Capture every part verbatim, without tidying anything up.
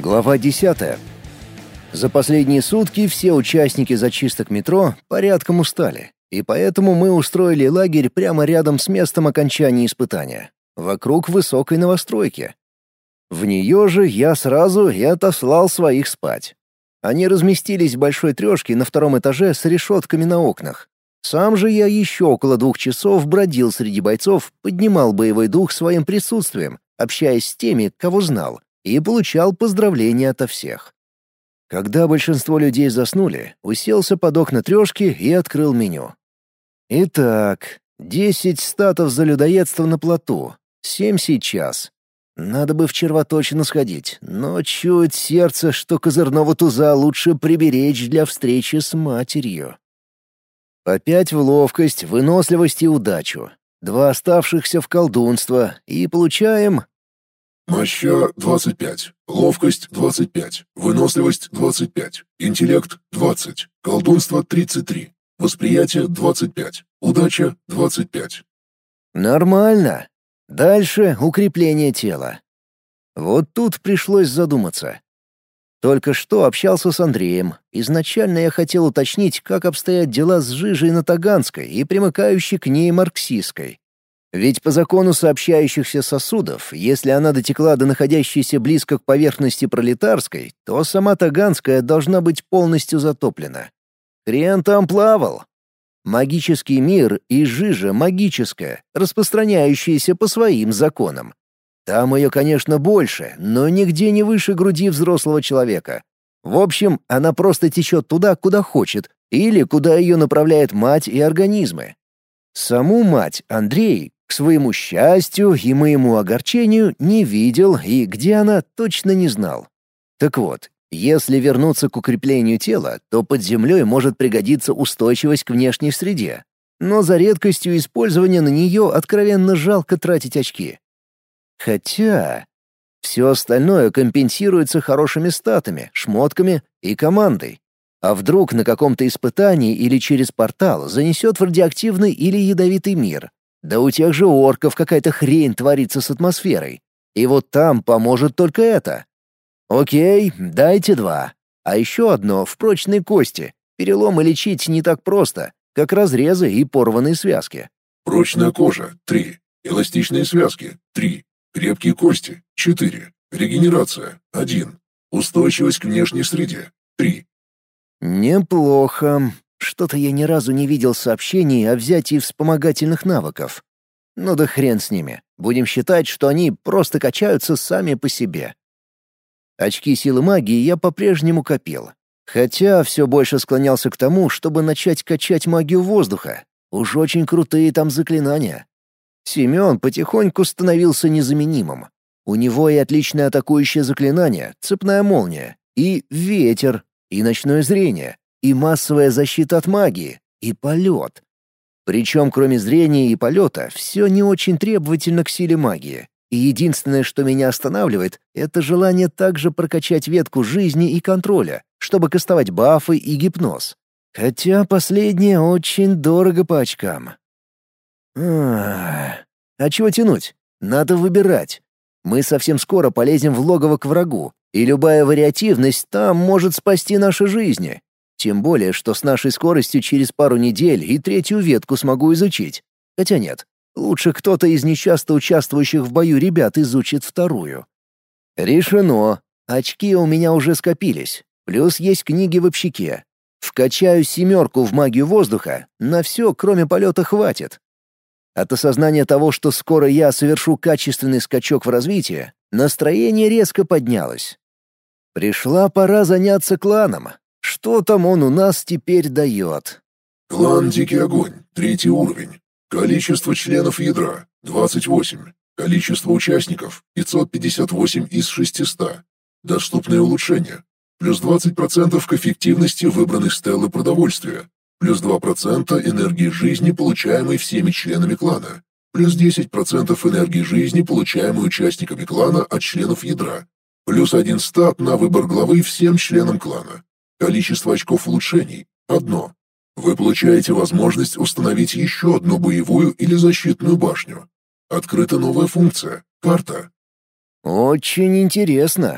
Глава десятая. За последние сутки все участники зачисток метро порядком устали, и поэтому мы устроили лагерь прямо рядом с местом окончания испытания, вокруг высокой новостройки. В нее же я сразу и отослал своих спать. Они разместились в большой трешке на втором этаже с решетками на окнах. Сам же я еще около двух часов бродил среди бойцов, поднимал боевой дух своим присутствием, общаясь с теми, кого знал, и получал поздравления ото всех. Когда большинство людей заснули, уселся под окна трешки и открыл меню. Итак, десять статов за людоедство на плоту, семь сейчас. Надо бы в червоточину сходить, но чует сердце, что козырного туза лучше приберечь для встречи с матерью. По пять в ловкость, выносливость и удачу. Два оставшихся в колдунство, и получаем... Моща двадцать пять, ловкость двадцать пять, выносливость двадцать пять, интеллект двадцать, колдунство тридцать три, восприятие двадцать пять, удача двадцать пять. Нормально. Дальше укрепление тела. Вот тут пришлось задуматься. Только что общался с Андреем. Изначально я хотел уточнить, как обстоят дела с жижей на Таганской и примыкающей к ней Марксистской. Ведь по закону сообщающихся сосудов, если она дотекла до находящейся близко к поверхности Пролетарской, то сама Таганская должна быть полностью затоплена. Хрен там плавал. Магический мир и жижа магическая, распространяющаяся по своим законам. Там ее, конечно, больше, но нигде не выше груди взрослого человека. В общем, она просто течет туда, куда хочет, или куда ее направляет мать и организмы. Саму мать Андрей, к своему счастью и моему огорчению, не видел и где она, точно не знал. Так вот, если вернуться к укреплению тела, то под землей может пригодиться устойчивость к внешней среде. Но за редкостью использования на нее откровенно жалко тратить очки. Хотя... все остальное компенсируется хорошими статами, шмотками и командой. А вдруг на каком-то испытании или через портал занесет в радиоактивный или ядовитый мир? Да у тех же орков какая-то хрень творится с атмосферой. И вот там поможет только это. Окей, дайте два. А еще одно в прочной кости. Переломы лечить не так просто, как разрезы и порванные связки. Прочная кожа — три, эластичные связки — три, крепкие кости — четыре, регенерация — один, устойчивость к внешней среде — три. Неплохо. Что-то я ни разу не видел сообщений о взятии вспомогательных навыков. Ну да хрен с ними. Будем считать, что они просто качаются сами по себе. Очки силы магии я по-прежнему копил. Хотя все больше склонялся к тому, чтобы начать качать магию воздуха. Уж очень крутые там заклинания. Семен потихоньку становился незаменимым. У него и отличное атакующее заклинание, цепная молния, и ветер, и ночное зрение, и массовая защита от магии, и полет. Причем, кроме зрения и полета, все не очень требовательно к силе магии. И единственное, что меня останавливает, это желание также прокачать ветку жизни и контроля, чтобы кастовать бафы и гипноз. Хотя последнее очень дорого по очкам. А, а чего тянуть? Надо выбирать. Мы совсем скоро полезем в логово к врагу, и любая вариативность там может спасти наши жизни. Тем более, что с нашей скоростью через пару недель и третью ветку смогу изучить. Хотя нет, лучше кто-то из нечасто участвующих в бою ребят изучит вторую. Решено. Очки у меня уже скопились. Плюс есть книги в общаке. Вкачаю семерку в магию воздуха, на все, кроме полета, хватит. От осознания того, что скоро я совершу качественный скачок в развитии, настроение резко поднялось. Пришла пора заняться кланом. Что там он у нас теперь дает? Клан Дикий Огонь, третий уровень. Количество членов ядра — двадцать восемь. Количество участников — пятьсот пятьдесят восемь из шестисот. Доступные улучшения. Плюс двадцать процентов к эффективности выбранной стелы продовольствия. Плюс два процента энергии жизни, получаемой всеми членами клана. Плюс десять процентов энергии жизни, получаемой участниками клана от членов ядра. Плюс один стат на выбор главы всем членам клана. Количество очков улучшений – одно. Вы получаете возможность установить еще одну боевую или защитную башню. Открыта новая функция – карта. Очень интересно.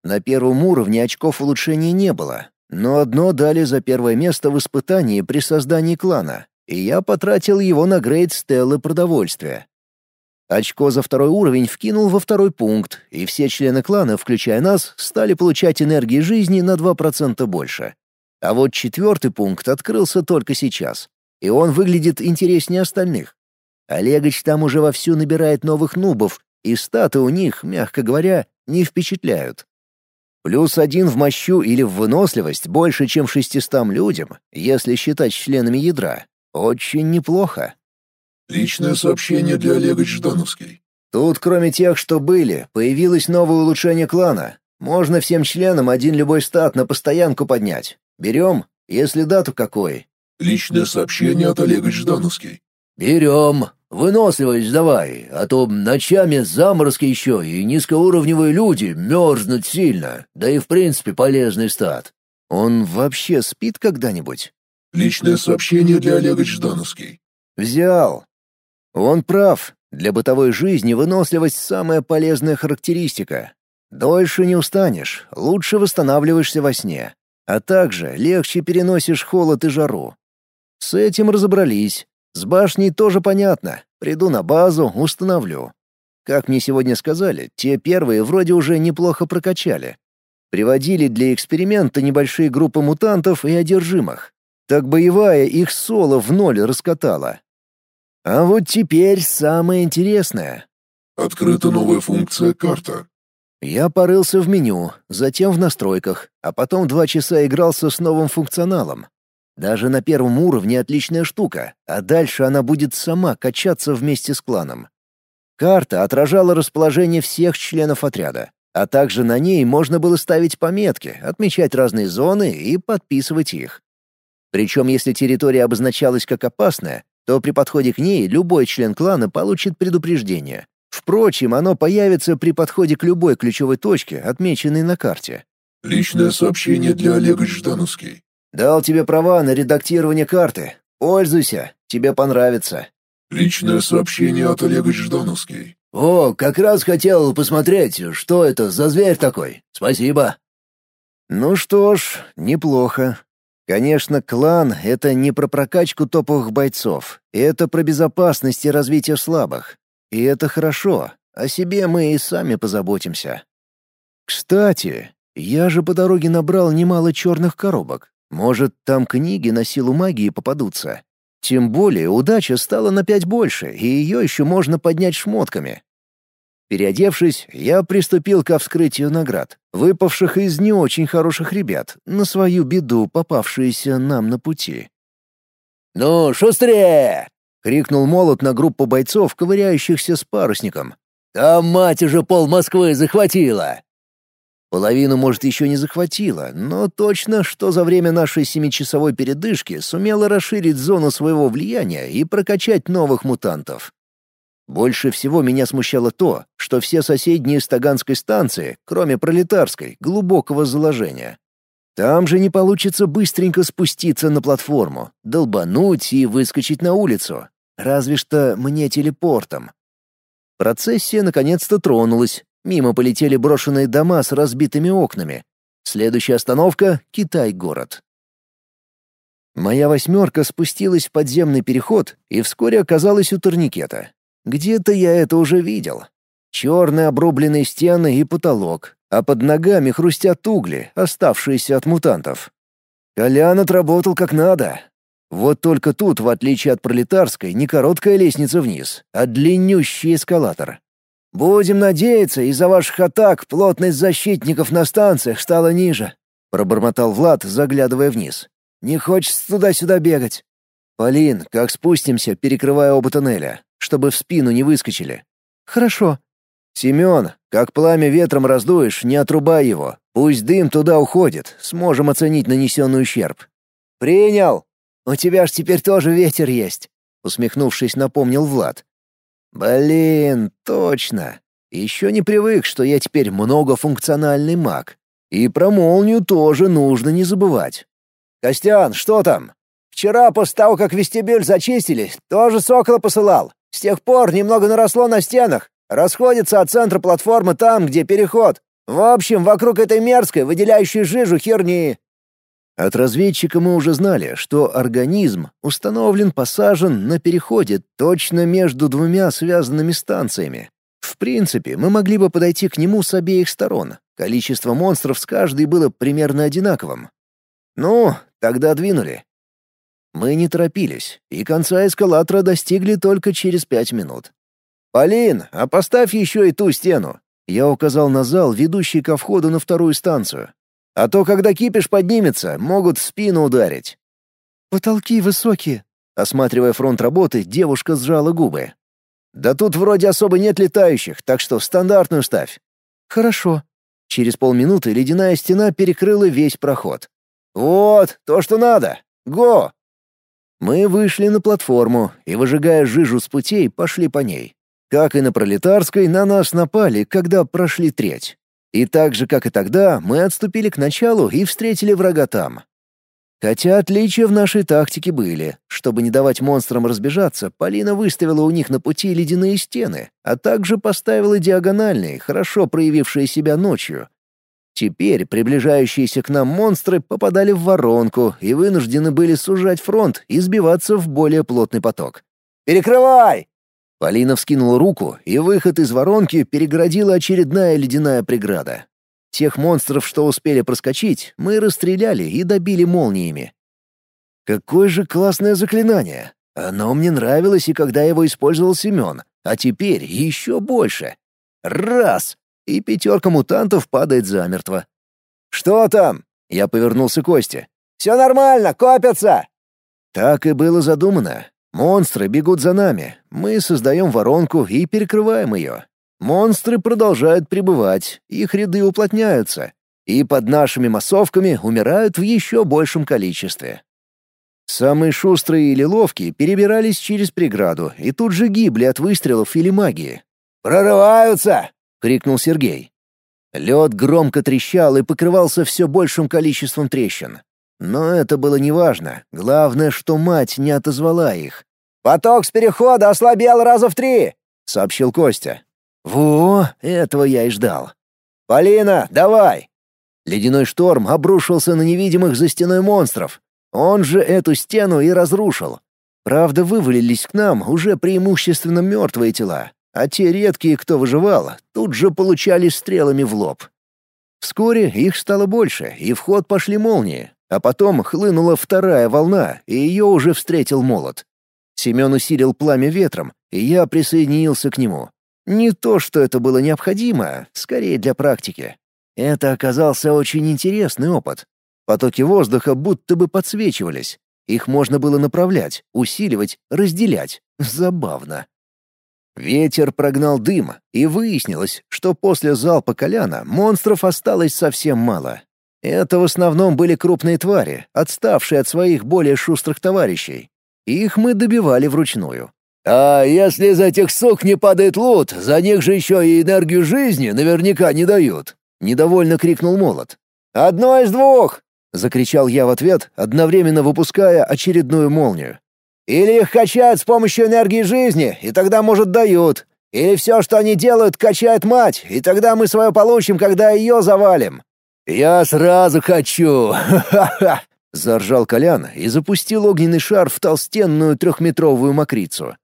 На первом уровне очков улучшения не было, но одно дали за первое место в испытании при создании клана, и я потратил его на грейд Стеллы продовольствия. Очко за второй уровень вкинул во второй пункт, и все члены клана, включая нас, стали получать энергии жизни на два процента больше. А вот четвертый пункт открылся только сейчас, и он выглядит интереснее остальных. Олегович там уже вовсю набирает новых нубов, и статы у них, мягко говоря, не впечатляют. Плюс один в мощу или в выносливость больше, чем шестистам людям, если считать членами ядра. Очень неплохо. Личное сообщение для Олега Ждановский. Тут, кроме тех, что были, появилось новое улучшение клана. Можно всем членам один любой стат на постоянку поднять. Берем, если да, то какой. Личное сообщение от Олега Ждановский. Берем. Выносливость давай, а то ночами заморозки еще, и низкоуровневые люди мерзнут сильно, да и в принципе полезный стат. Он вообще спит когда-нибудь? Личное сообщение для Олега Ждановский. Взял. Он прав. Для бытовой жизни выносливость — самая полезная характеристика. Дольше не устанешь, лучше восстанавливаешься во сне. А также легче переносишь холод и жару. С этим разобрались. С башней тоже понятно. Приду на базу, установлю. Как мне сегодня сказали, те первые вроде уже неплохо прокачали. Приводили для эксперимента небольшие группы мутантов и одержимых. Так боевая их соло в ноль раскатала. А вот теперь самое интересное. Открыта новая функция «Карта». Я порылся в меню, затем в настройках, а потом два часа игрался с новым функционалом. Даже на первом уровне отличная штука, а дальше она будет сама качаться вместе с кланом. Карта отражала расположение всех членов отряда, а также на ней можно было ставить пометки, отмечать разные зоны и подписывать их. Причем если территория обозначалась как опасная, то при подходе к ней любой член клана получит предупреждение. Впрочем, оно появится при подходе к любой ключевой точке, отмеченной на карте. Личное сообщение для Олега Ждановский. Дал тебе права на редактирование карты. Пользуйся, тебе понравится. Личное сообщение от Олега Ждановский. О, как раз хотел посмотреть, что это за зверь такой. Спасибо. Ну что ж, неплохо. Конечно, клан — это не про прокачку топовых бойцов. Это про безопасность и развитие слабых. И это хорошо. О себе мы и сами позаботимся. Кстати, я же по дороге набрал немало черных коробок. Может, там книги на силу магии попадутся. Тем более удача стала на пять больше, и ее еще можно поднять шмотками. Переодевшись, я приступил ко вскрытию наград, выпавших из не очень хороших ребят, на свою беду попавшиеся нам на пути. «Ну, шустрее!» — крикнул молот на группу бойцов, ковыряющихся с парусником. «Там мать уже пол Москвы захватила!» Половину, может, еще не захватила, но точно, что за время нашей семичасовой передышки сумела расширить зону своего влияния и прокачать новых мутантов. Больше всего меня смущало то, что все соседние с Таганской станции, кроме Пролетарской, глубокого заложения. Там же не получится быстренько спуститься на платформу, долбануть и выскочить на улицу. Разве что мне телепортом. Процессия наконец-то тронулась. Мимо полетели брошенные дома с разбитыми окнами. Следующая остановка — Китай-город. Моя восьмерка спустилась в подземный переход и вскоре оказалась у турникета. Где-то я это уже видел. Черные обрубленные стены и потолок, а под ногами хрустят угли, оставшиеся от мутантов. Колян отработал как надо. Вот только тут, в отличие от Пролетарской, не короткая лестница вниз, а длиннющий эскалатор. «Будем надеяться, из-за ваших атак плотность защитников на станциях стала ниже», — пробормотал Влад, заглядывая вниз. «Не хочется туда-сюда бегать». «Полин, как спустимся, перекрывая оба тоннеля, чтобы в спину не выскочили?» «Хорошо». «Семен, как пламя ветром раздуешь, не отрубай его. Пусть дым туда уходит, сможем оценить нанесенный ущерб». «Принял! У тебя ж теперь тоже ветер есть», — усмехнувшись, напомнил Влад. «Блин, точно. Еще не привык, что я теперь многофункциональный маг. И про молнию тоже нужно не забывать. Костян, что там?» «Вчера, после того, как вестибюль зачистили, тоже сокола посылал. С тех пор немного наросло на стенах. Расходится от центра платформы там, где переход. В общем, вокруг этой мерзкой, выделяющей жижу херни». От разведчика мы уже знали, что организм установлен, посажен на переходе точно между двумя связанными станциями. В принципе, мы могли бы подойти к нему с обеих сторон. Количество монстров с каждой было примерно одинаковым. Ну, тогда двинули. Мы не торопились, и конца эскалатора достигли только через пять минут. «Полин, а поставь еще и ту стену!» Я указал на зал, ведущий ко входу на вторую станцию. «А то, когда кипиш поднимется, могут в спину ударить». «Потолки высокие», — осматривая фронт работы, девушка сжала губы. «Да тут вроде особо нет летающих, так что стандартную ставь». «Хорошо». Через полминуты ледяная стена перекрыла весь проход. «Вот, то, что надо! Го!» Мы вышли на платформу и, выжигая жижу с путей, пошли по ней. Как и на Пролетарской, на нас напали, когда прошли треть. И так же, как и тогда, мы отступили к началу и встретили врага там. Хотя отличия в нашей тактике были. Чтобы не давать монстрам разбежаться, Полина выставила у них на пути ледяные стены, а также поставила диагональные, хорошо проявившие себя ночью. Теперь приближающиеся к нам монстры попадали в воронку и вынуждены были сужать фронт и сбиваться в более плотный поток. «Перекрывай!» Полина вскинула руку, и выход из воронки перегородила очередная ледяная преграда. Тех монстров, что успели проскочить, мы расстреляли и добили молниями. Какое же классное заклинание! Оно мне нравилось и когда его использовал Семен, а теперь еще больше. Раз! И пятерка мутантов падает замертво. «Что там?» — я повернулся к Косте. «Все нормально, копятся!» Так и было задумано. Монстры бегут за нами, мы создаем воронку и перекрываем ее. Монстры продолжают пребывать, их ряды уплотняются, и под нашими массовками умирают в еще большем количестве. Самые шустрые или ловкие перебирались через преграду и тут же гибли от выстрелов или магии. «Прорываются!» — крикнул Сергей. Лед громко трещал и покрывался все большим количеством трещин. Но это было неважно. Главное, что мать не отозвала их. «Поток с перехода ослабел раза в три!» — сообщил Костя. «Во, этого я и ждал». «Полина, давай!» Ледяной шторм обрушился на невидимых за стеной монстров. Он же эту стену и разрушил. Правда, вывалились к нам уже преимущественно мертвые тела, а те редкие, кто выживал, тут же получали стрелами в лоб. Вскоре их стало больше, и в ход пошли молнии, а потом хлынула вторая волна, и ее уже встретил молот. Семен усилил пламя ветром, и я присоединился к нему. Не то, что это было необходимо, скорее для практики. Это оказался очень интересный опыт. Потоки воздуха будто бы подсвечивались. Их можно было направлять, усиливать, разделять. Забавно. Ветер прогнал дым, и выяснилось, что после залпа Коляна монстров осталось совсем мало. Это в основном были крупные твари, отставшие от своих более шустрых товарищей. Их мы добивали вручную. «А если из этих сук не падает лут, за них же еще и энергию жизни наверняка не дают!» — недовольно крикнул Молот. «Одно из двух!» — закричал я в ответ, одновременно выпуская очередную молнию. «Или их качают с помощью энергии жизни, и тогда, может, дают. Или все, что они делают, качает мать, и тогда мы свое получим, когда ее завалим». «Я сразу хочу! Ха-ха-ха!» — заржал Колян и запустил огненный шар в толстенную трехметровую мокрицу.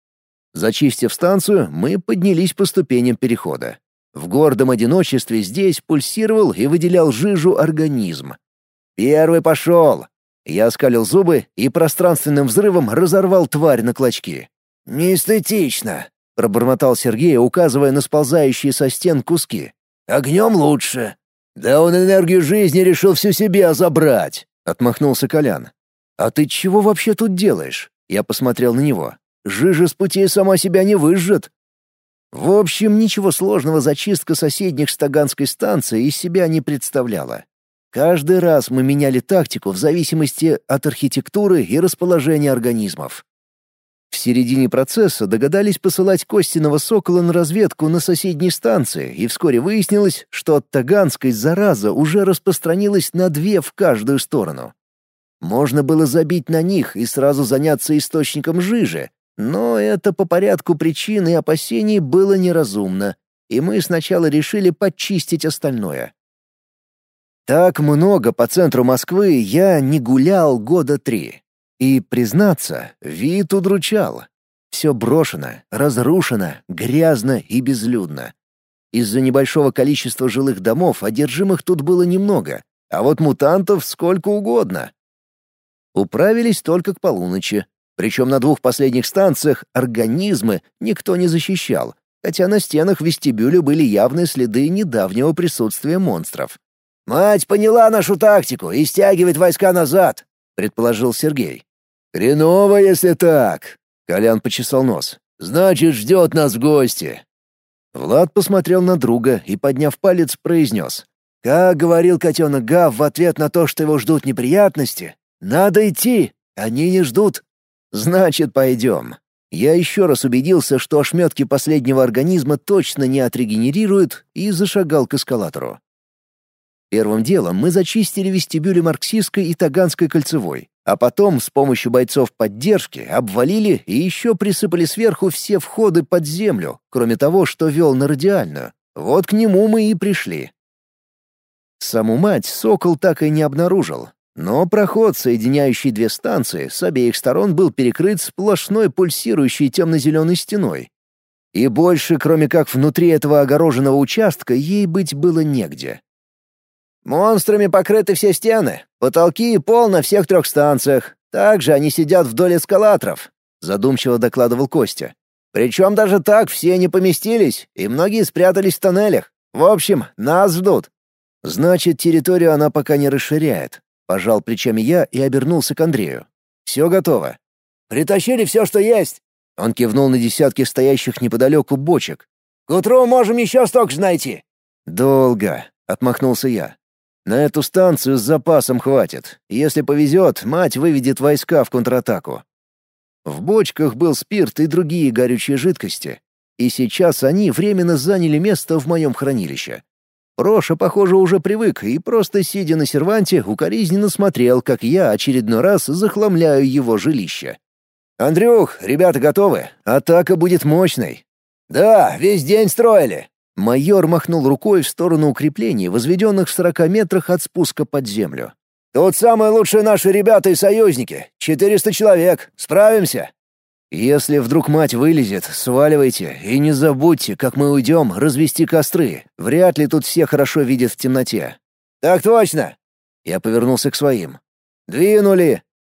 Зачистив станцию, мы поднялись по ступеням перехода. В гордом одиночестве здесь пульсировал и выделял жижу организм. «Первый пошел!» Я оскалил зубы и пространственным взрывом разорвал тварь на клочки. «Неэстетично!» — пробормотал Сергей, указывая на сползающие со стен куски. «Огнем лучше!» «Да он энергию жизни решил всю себе забрать!» — отмахнулся Колян. «А ты чего вообще тут делаешь?» Я посмотрел на него. «Жижа с путей сама себя не выжжет». В общем, ничего сложного зачистка соседних с Таганской станции из себя не представляла. Каждый раз мы меняли тактику в зависимости от архитектуры и расположения организмов. В середине процесса догадались посылать Костиного сокола на разведку на соседней станции, и вскоре выяснилось, что от Таганской зараза уже распространилась на две в каждую сторону. Можно было забить на них и сразу заняться источником жижи, но это по порядку причин и опасений было неразумно. и мы сначала решили подчистить остальное. Так много по центру Москвы я не гулял года три. И, признаться, вид удручал. Все брошено, разрушено, грязно и безлюдно. Из-за небольшого количества жилых домов одержимых тут было немного, а вот мутантов сколько угодно. Управились только к полуночи. Причем на двух последних станциях организмы никто не защищал, хотя на стенах вестибюля были явные следы недавнего присутствия монстров. «Мать поняла нашу тактику и стягивает войска назад», — предположил Сергей. «Хреново, если так», — Колян почесал нос. «Значит, ждет нас в гости». Влад посмотрел на друга и, подняв палец, произнес. «Как говорил котенок Гав в ответ на то, что его ждут неприятности, надо идти, они не ждут». «Значит, пойдем». Я еще раз убедился, что ошметки последнего организма точно не отрегенерируют, и зашагал к эскалатору. Первым делом мы зачистили вестибюли Марксистской и Таганской кольцевой, а потом с помощью бойцов поддержки обвалили и еще присыпали сверху все входы под землю, кроме того, что вел на радиальную. Вот к нему мы и пришли. Саму мать Сокол так и не обнаружил, но проход, соединяющий две станции, с обеих сторон был перекрыт сплошной пульсирующей темно-зеленой стеной. И больше, кроме как внутри этого огороженного участка, ей быть было негде. «Монстрами покрыты все стены, потолки и пол на всех трех станциях. Также они сидят вдоль эскалаторов», — задумчиво докладывал Костя. «Причем даже так все не поместились, и многие спрятались в тоннелях. В общем, нас ждут». «Значит, территорию она пока не расширяет», — пожал плечами я и обернулся к Андрею. «Все готово». «Притащили все, что есть». Он кивнул на десятки стоящих неподалеку бочек. «К утру можем еще столько же найти». «Долго», — отмахнулся я. На эту станцию с запасом хватит. Если повезет, мать выведет войска в контратаку. В бочках был спирт и другие горючие жидкости. И сейчас они временно заняли место в моем хранилище. Проша, похоже, уже привык и просто, сидя на серванте, укоризненно смотрел, как я очередной раз захламляю его жилище. «Андрюх, ребята готовы? Атака будет мощной». «Да, весь день строили». Майор махнул рукой в сторону укреплений, возведенных в сорока метрах от спуска под землю. «Тут самые лучшие наши ребята и союзники. Четыреста человек. Справимся?» «Если вдруг мать вылезет, сваливайте. И не забудьте, как мы уйдем, развести костры. Вряд ли тут все хорошо видят в темноте». «Так точно!» Я повернулся к своим. «Двинули!